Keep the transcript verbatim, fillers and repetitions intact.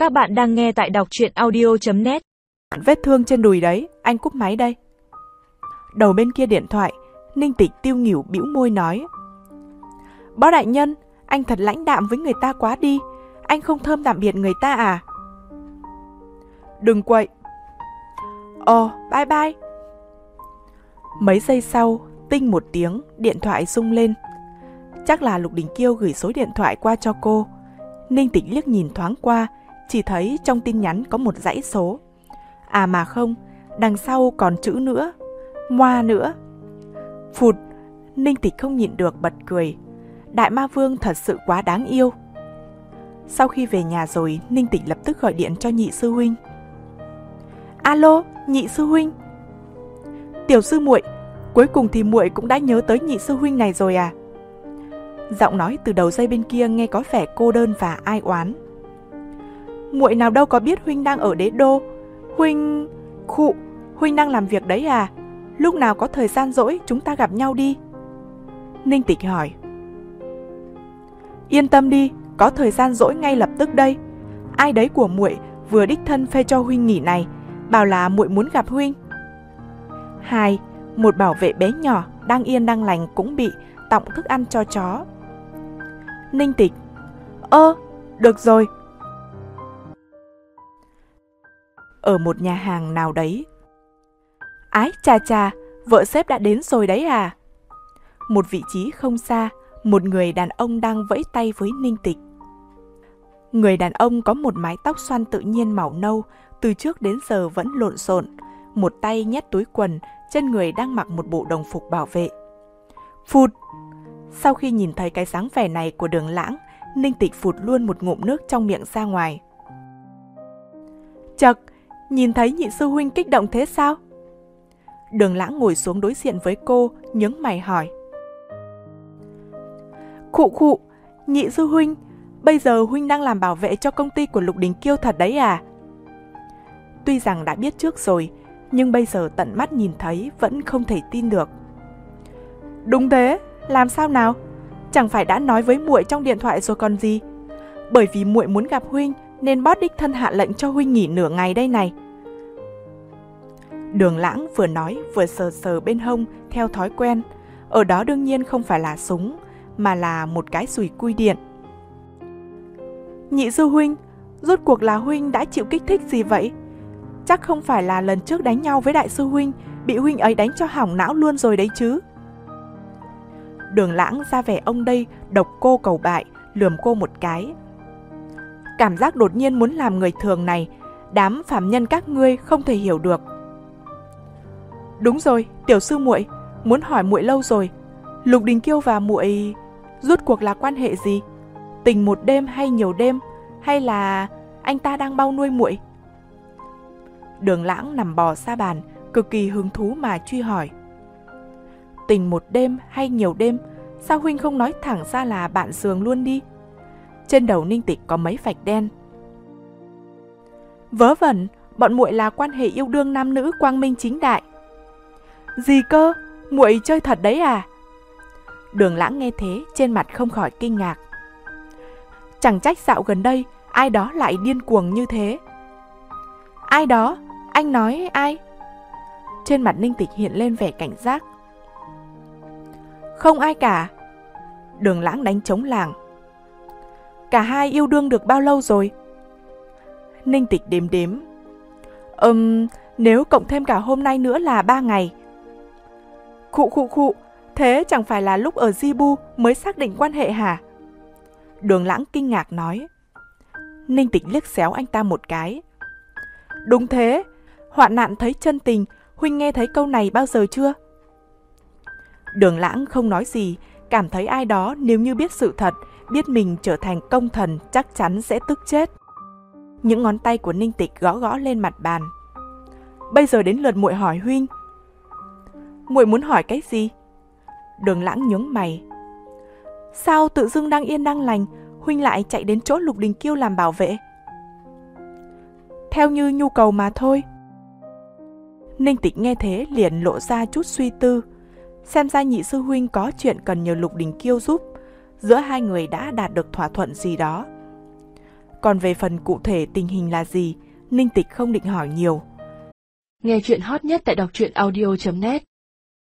Các bạn đang nghe tại đọc truyện audio chấm net. Vết thương trên đùi đấy, anh cúp máy đây. Đầu bên kia điện thoại, Ninh Tịch tiêu nghỉu bĩu môi nói: Bó đại nhân, anh thật lãnh đạm với người ta quá đi. Anh không thơm tạm biệt người ta à? Đừng quậy. Ồ, bye bye. Mấy giây sau, tinh một tiếng, điện thoại rung lên. Chắc là Lục Đình Kiêu gửi số điện thoại qua cho cô. Ninh Tịch liếc nhìn thoáng qua, chỉ thấy trong tin nhắn có một dãy số. À mà không, đằng sau còn chữ nữa, moa nữa. Phụt, Ninh Tịch không nhịn được bật cười. Đại ma vương thật sự quá đáng yêu. Sau khi về nhà rồi, Ninh Tịch lập tức gọi điện cho nhị sư huynh. Alo, nhị sư huynh. Tiểu sư muội, cuối cùng thì muội cũng đã nhớ tới nhị sư huynh này rồi à? Giọng nói từ đầu dây bên kia nghe có vẻ cô đơn và ai oán. Muội nào đâu có biết huynh đang ở đế đô. Huynh... Khụ, huynh đang làm việc đấy à? Lúc nào có thời gian rỗi chúng ta gặp nhau đi. Ninh Tịch hỏi. Yên tâm đi, có thời gian rỗi ngay lập tức đây. Ai đấy của muội vừa đích thân phê cho huynh nghỉ này, bảo là muội muốn gặp huynh. Hai, một bảo vệ bé nhỏ đang yên đang lành cũng bị tọng thức ăn cho chó. Ninh Tịch. Ơ, được rồi. Ở một nhà hàng nào đấy. Ái chà chà, vợ sếp đã đến rồi đấy à? Một vị trí không xa, một người đàn ông đang vẫy tay với Ninh Tịch. Người đàn ông có một mái tóc xoăn tự nhiên màu nâu, từ trước đến giờ vẫn lộn xộn, một tay nhét túi quần, trên người đang mặc một bộ đồng phục bảo vệ. Phụt! Sau khi nhìn thấy cái dáng vẻ này của Đường Lãng, Ninh Tịch phụt luôn một ngụm nước trong miệng ra ngoài. Chậc, nhìn thấy nhị sư huynh kích động thế sao? Đường Lãng ngồi xuống đối diện với cô, nhướng mày hỏi. Khụ khụ, nhị sư huynh, bây giờ huynh đang làm bảo vệ cho công ty của Lục Đình Kiêu thật đấy à? Tuy rằng đã biết trước rồi, nhưng bây giờ tận mắt nhìn thấy vẫn không thể tin được. Đúng thế, làm sao nào? Chẳng phải đã nói với muội trong điện thoại rồi còn gì? Bởi vì muội muốn gặp huynh nên boss đích thân hạ lệnh cho huynh nghỉ nửa ngày đây này. Đường Lãng vừa nói vừa sờ sờ bên hông theo thói quen. Ở đó đương nhiên không phải là súng, mà là một cái dùi cui điện. Nhị sư huynh, rốt cuộc là huynh đã chịu kích thích gì vậy? Chắc không phải là lần trước đánh nhau với đại sư huynh bị huynh ấy đánh cho hỏng não luôn rồi đấy chứ? Đường Lãng ra vẻ ông đây độc cô cầu bại, lườm cô một cái. Cảm giác đột nhiên muốn làm người thường này, đám phàm nhân các ngươi không thể hiểu được. Đúng rồi, tiểu sư muội, muốn hỏi muội lâu rồi. Lục Đình Kiêu và muội rốt cuộc là quan hệ gì? Tình một đêm hay nhiều đêm, hay là anh ta đang bao nuôi muội? Đường Lãng nằm bò sa bàn, cực kỳ hứng thú mà truy hỏi. Tình một đêm hay nhiều đêm, sao huynh không nói thẳng ra là bạn giường luôn đi? Trên đầu Ninh Tịch có mấy vạch đen. Vớ vẩn, bọn muội là quan hệ yêu đương nam nữ quang minh chính đại. Gì cơ? Muội chơi thật đấy à? Đường Lãng nghe thế, trên mặt không khỏi kinh ngạc. Chẳng trách dạo gần đây ai đó lại điên cuồng như thế. Ai đó? Anh nói ai? Trên mặt Ninh Tịch hiện lên vẻ cảnh giác. Không ai cả. Đường Lãng đánh trống lảng. Cả hai yêu đương được bao lâu rồi? Ninh Tịch đếm đếm. Ừm, nếu cộng thêm cả hôm nay nữa là ba ngày. Khụ khụ khụ, thế chẳng phải là lúc ở Jibu mới xác định quan hệ hả? Đường Lãng kinh ngạc nói. Ninh Tịch liếc xéo anh ta một cái. Đúng thế, hoạn nạn thấy chân tình, huynh nghe thấy câu này bao giờ chưa? Đường Lãng không nói gì, cảm thấy ai đó nếu như biết sự thật, biết mình trở thành công thần chắc chắn sẽ tức chết. Những ngón tay của Ninh Tịch gõ gõ lên mặt bàn. Bây giờ đến lượt muội hỏi huynh. Muội muốn hỏi cái gì? Đường Lãng nhướng mày. Sao tự dưng đang yên đang lành, huynh lại chạy đến chỗ Lục Đình Kiêu làm bảo vệ? Theo như nhu cầu mà thôi. Ninh Tịch nghe thế liền lộ ra chút suy tư. Xem ra nhị sư huynh có chuyện cần nhờ Lục Đình Kiêu giúp. Giữa hai người đã đạt được thỏa thuận gì đó. Còn về phần cụ thể tình hình là gì, Ninh Tịch không định hỏi nhiều. Nghe chuyện hot nhất tại đọc truyện audio chấm net